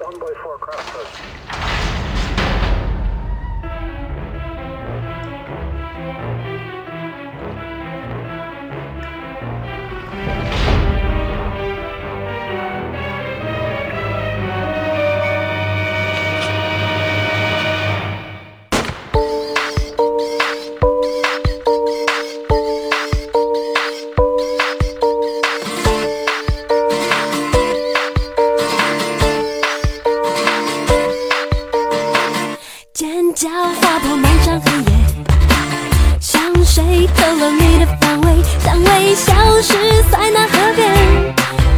1/4 cross touch. 尖叫划破漫长黑夜，向谁透露你的方位？像微消失在那河边，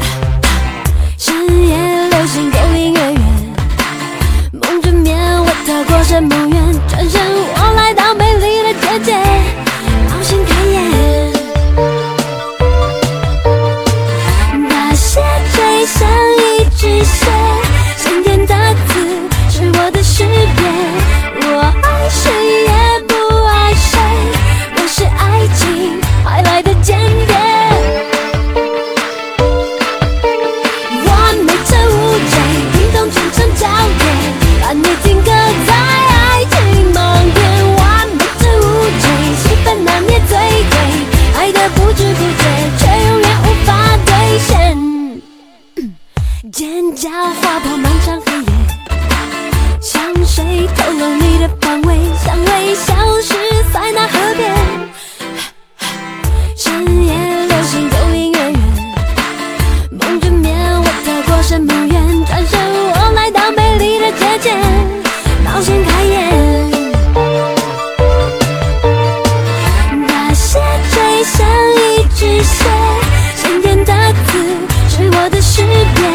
深夜流星勾引月圆，梦着面我跳过圣母院，转身我来到美丽的结界，冒险开演，那些追像一只蟹，鲜艳的字是我的识别。我爱谁也不爱谁，我是爱情派来的间谍。完美这无罪，运动全程交叠，把你定格在爱情盲点。完美这无罪，戏份难免最对，爱的不知不觉，却永远无法兑现。尖叫划破漫长黑夜，向谁透露你的方位？像微消失在那河边，深夜流星勾引月圆，梦着面我跳过圣母院，转身我来到美丽的结界，冒险开演，那些追像一只蟹，鲜艳的字是我的识别。